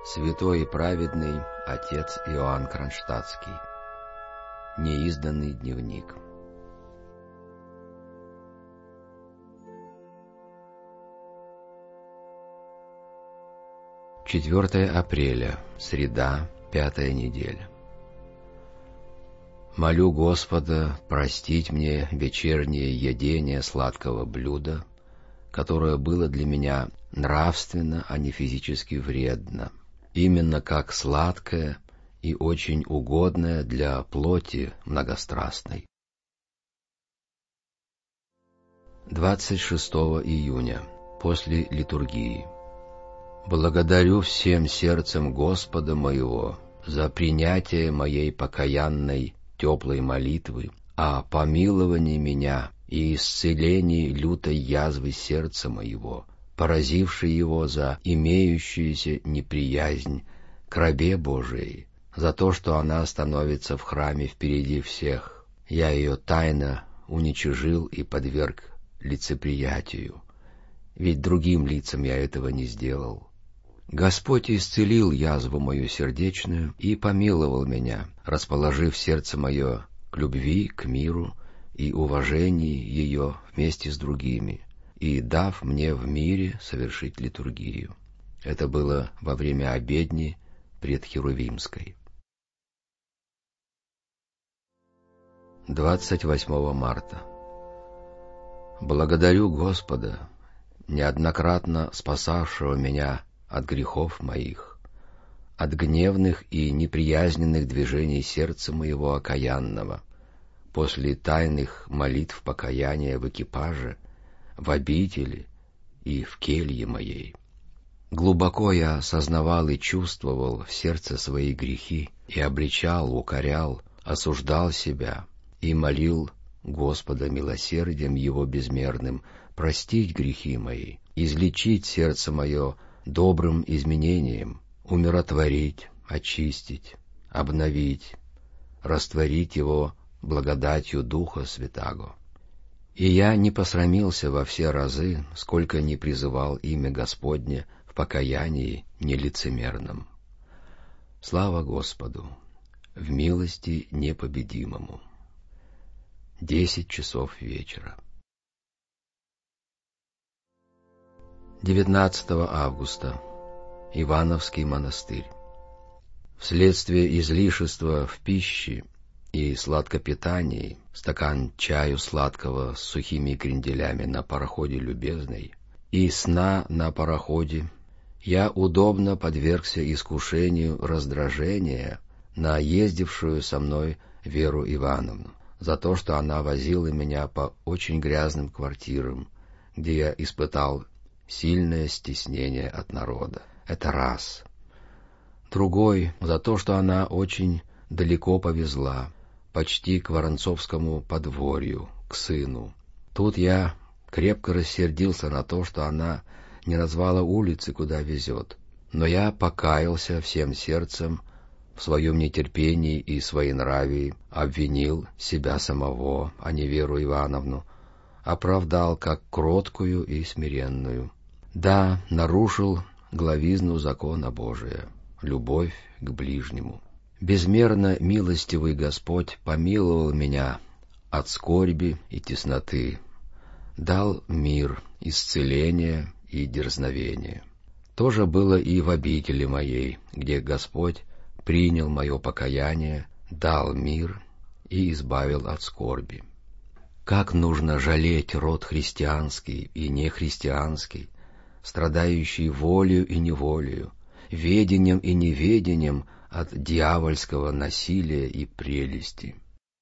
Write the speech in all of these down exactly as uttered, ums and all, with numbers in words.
Святой и праведный отец Иоанн Кронштадтский. Неизданный дневник. четвёртое апреля, среда, пятая неделя. Молю Господа простить мне вечернее едение сладкого блюда, которое было для меня нравственно, а не физически вредно, именно как сладкое и очень угодное для плоти многострастной. двадцать шестого июня, после литургии. Благодарю всем сердцем Господа моего за принятие моей покаянной теплой молитвы о помиловании меня и исцелении лютой язвы сердца моего, поразившей его за имеющуюся неприязнь к рабе Божией, за то, что она становится в храме впереди всех. Я ее тайно уничижил и подверг лицеприятию, ведь другим лицам я этого не сделал. Господь исцелил язву мою сердечную и помиловал меня, расположив сердце мое к любви, к миру и уважению ее вместе с другими, и дав мне в мире совершить литургию. Это было во время обедни предхерувимской. двадцать восьмого марта. Благодарю Господа, неоднократно спасавшего меня от грехов моих, от гневных и неприязненных движений сердца моего окаянного, после тайных молитв покаяния в экипаже, в обители и в келье моей. Глубоко я сознавал и чувствовал в сердце свои грехи, и обличал, укорял, осуждал себя, и молил Господа милосердием Его безмерным простить грехи мои, излечить сердце мое добрым изменением, умиротворить, очистить, обновить, растворить его благодатью Духа Святаго. И я не посрамился во все разы, сколько не призывал имя Господне в покаянии нелицемерном. Слава Господу, в милости непобедимому. Десять часов вечера. девятнадцатого августа. Ивановский монастырь. Вследствие излишества в пище и сладкопитании, стакан чаю сладкого с сухими кренделями на пароходе «Любезный» и сна на пароходе, я удобно подвергся искушению раздражения на ездившую со мной Веру Ивановну за то, что она возила меня по очень грязным квартирам, где я испытал сильное стеснение от народа. Это раз. Другой — за то, что она очень далеко повезла, почти к Воронцовскому подворью, к сыну. Тут я крепко рассердился на то, что она не назвала улицы, куда везет. Но я покаялся всем сердцем в своем нетерпении и своенравии, обвинил себя самого, а не Веру Ивановну, оправдал как кроткую и смиренную. Да, нарушил главизну закона Божия, любовь к ближнему. Безмерно милостивый Господь помиловал меня от скорби и тесноты, дал мир, исцеление и дерзновение. То же было и в обители моей, где Господь принял мое покаяние, дал мир и избавил от скорби. Как нужно жалеть род христианский и нехристианский, страдающий волею и неволею, ведением и неведением от дьявольского насилия и прелести.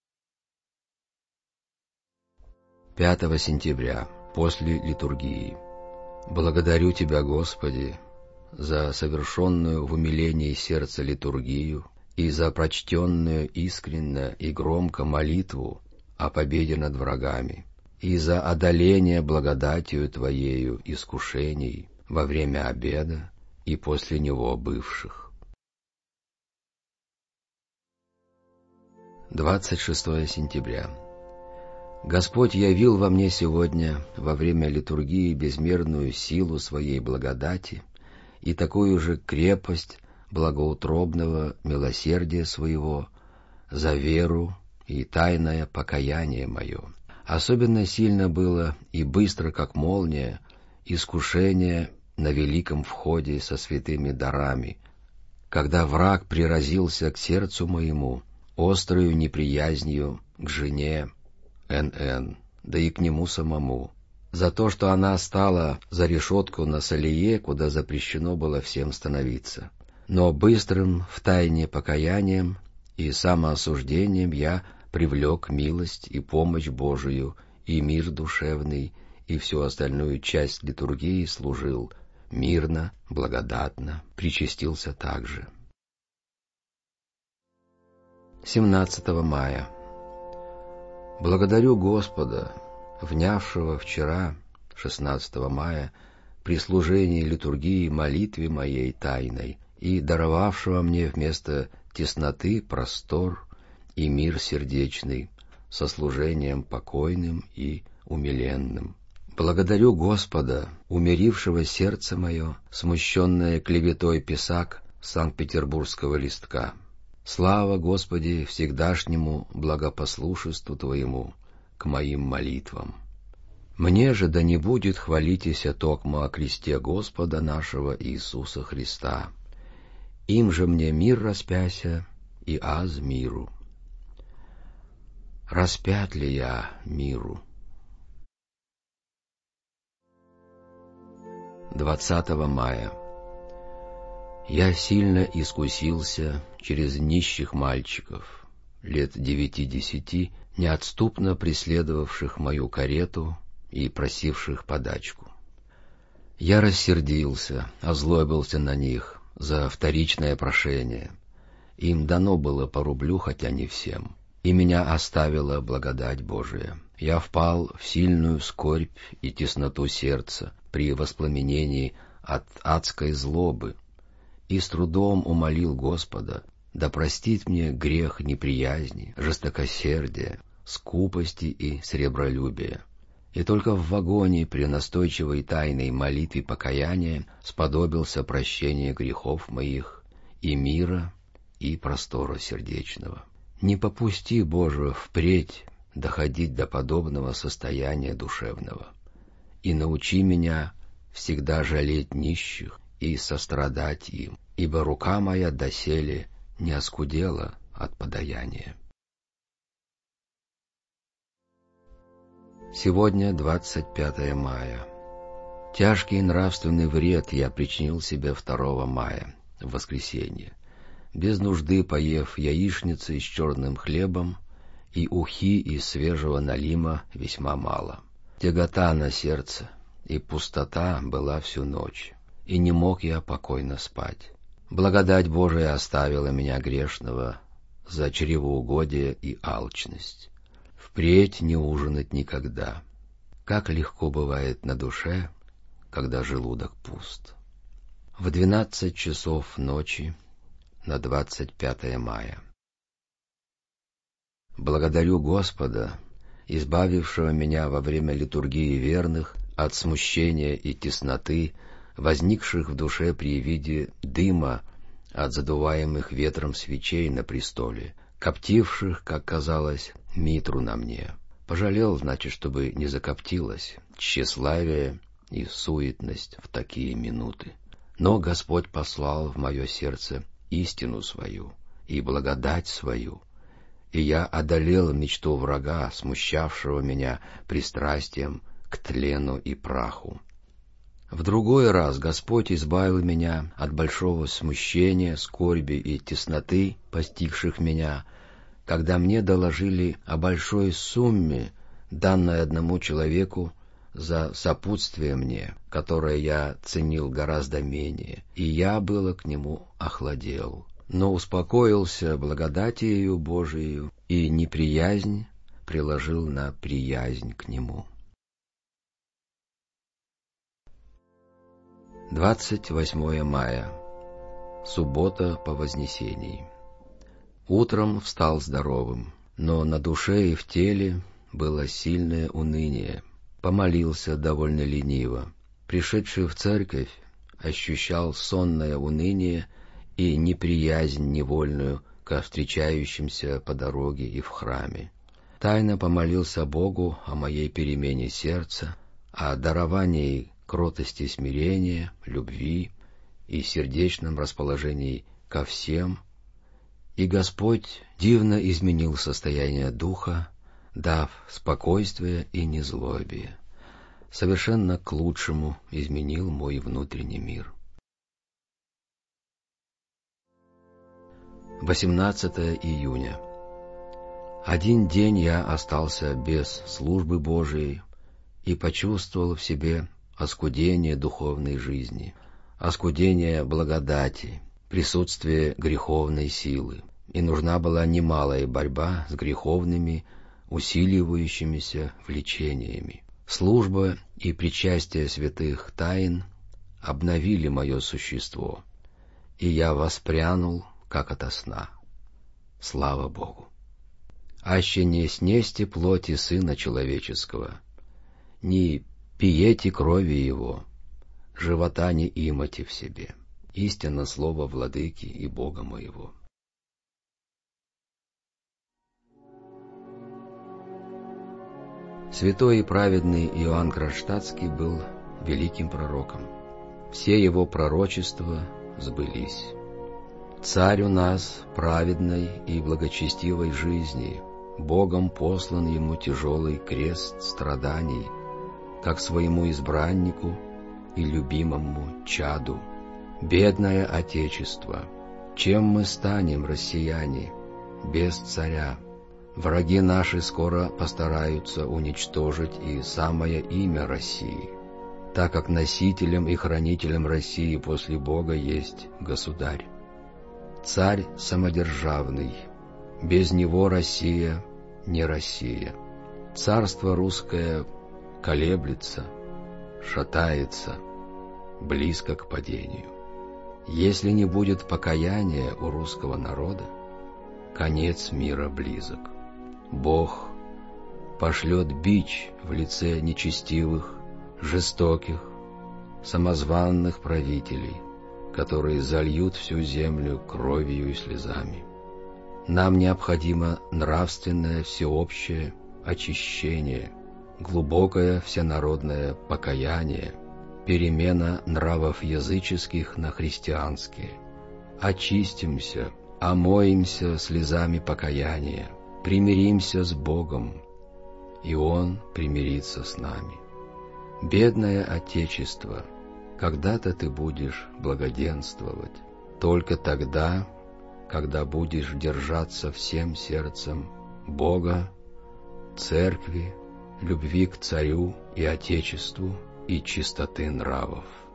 пятого сентября, после литургии. Благодарю Тебя, Господи, за совершенную в умилении сердца литургию и за прочтенную искренно и громко молитву о победе над врагами, и за одоление благодатью Твоею искушений во время обеда и после него бывших. двадцать шестого сентября. Господь явил во мне сегодня во время литургии безмерную силу Своей благодати и такую же крепость благоутробного милосердия своего, за веру и тайное покаяние мое. Особенно сильно было и быстро, как молния, искушение на великом входе со святыми дарами, когда враг приразился к сердцу моему острою неприязнью к жене Н Н, да и к нему самому, за то, что она стала за решетку на Салие, куда запрещено было всем становиться. Но быстрым втайне покаянием и самоосуждением я привлек милость и помощь Божию, и мир душевный, и всю остальную часть литургии служил мирно, благодатно, причастился также. семнадцатого мая. Благодарю Господа, внявшего вчера, шестнадцатого мая, при служении литургии молитве моей тайной и даровавшего мне вместо тесноты простор и мир сердечный, со служением покойным и умиленным. Благодарю Господа, умирившего сердце мое, смущенное клеветой писак Санкт-Петербургского листка. Слава, Господи, всегдашнему благопослушеству Твоему к моим молитвам. Мне же да не будет хвалитеся токмо о кресте Господа нашего Иисуса Христа. Им же мне мир распяся, и аз миру. Распят ли я миру? двадцатого мая. Я сильно искусился через нищих мальчиков, лет девяти-десяти, неотступно преследовавших мою карету и просивших подачку. Я рассердился, озлобился на них за вторичное прошение. Им дано было по рублю, хотя не всем, и меня оставила благодать Божия. Я впал в сильную скорбь и тесноту сердца при воспламенении от адской злобы, и с трудом умолил Господа да простит мне грех неприязни, жестокосердия, скупости и сребролюбия. И только в вагоне при настойчивой тайной молитве покаяния сподобился прощения грехов моих и мира, и простора сердечного. Не попусти, Боже, впредь доходить до подобного состояния душевного, и научи меня всегда жалеть нищих и сострадать им, ибо рука моя доселе не оскудела от подаяния. Сегодня двадцать пятое мая. Тяжкий нравственный вред я причинил себе второго мая, в воскресенье, без нужды поев яичницы с черным хлебом и ухи из свежего налима весьма мало. Тягота на сердце и пустота была всю ночь, и не мог я покойно спать. Благодать Божия оставила меня грешного за чревоугодие и алчность. Впредь не ужинать никогда. Как легко бывает на душе, когда желудок пуст. В двенадцать часов ночи на двадцать пятое мая. Благодарю Господа, избавившего меня во время литургии верных от смущения и тесноты, возникших в душе при виде дыма от задуваемых ветром свечей на престоле, коптивших, как казалось, митру на мне. Пожалел, значит, чтобы не закоптилось тщеславие и суетность в такие минуты. Но Господь послал в мое сердце истину свою и благодать свою, и я одолел мечту врага, смущавшего меня пристрастием к тлену и праху. В другой раз Господь избавил меня от большого смущения, скорби и тесноты, постигших меня, когда мне доложили о большой сумме, данной одному человеку за сопутствие мне, которое я ценил гораздо менее, и я было к нему охладел, но успокоился благодатью Божией и неприязнь приложил на приязнь к нему. двадцать восьмое мая. Суббота по Вознесении. Утром встал здоровым, но на душе и в теле было сильное уныние. Помолился довольно лениво. Пришедший в церковь, ощущал сонное уныние и неприязнь невольную ко встречающимся по дороге и в храме. Тайно помолился Богу о моей перемене сердца, о даровании кротости, смирения, любви и сердечном расположении ко всем, и Господь дивно изменил состояние духа, дав спокойствие и незлобие. Совершенно к лучшему изменил мой внутренний мир. восемнадцатое июня. Один день я остался без службы Божией и почувствовал в себе оскудение духовной жизни, оскудение благодати, присутствие греховной силы, и нужна была немалая борьба с греховными, усиливающимися влечениями. Служба и причастие святых тайн обновили мое существо, и я воспрянул, как ото сна. Слава Богу! Аще не снесте плоти Сына Человеческого, не пиете крови Его, живота не имате в себе. Истинно слово Владыки и Бога моего. Святой и праведный Иоанн Кронштадтский был великим пророком. Все его пророчества сбылись. Царь у нас праведной и благочестивой жизни, Богом послан ему тяжелый крест страданий, как своему избраннику и любимому чаду. Бедное Отечество, чем мы станем, россияне, без царя? Враги наши скоро постараются уничтожить и самое имя России, так как носителем и хранителем России после Бога есть государь. Царь самодержавный, без него Россия не Россия. Царство русское колеблется, шатается, близко к падению. Если не будет покаяния у русского народа, конец мира близок. Бог пошлет бич в лице нечестивых, жестоких, самозванных правителей, которые зальют всю землю кровью и слезами. Нам необходимо нравственное всеобщее очищение, глубокое всенародное покаяние, перемена нравов языческих на христианские. Очистимся, омоемся слезами покаяния, примиримся с Богом, и Он примирится с нами. Бедное Отечество, когда-то ты будешь благоденствовать, только тогда, когда будешь держаться всем сердцем Бога, Церкви, любви к Царю и Отечеству и чистоты нравов.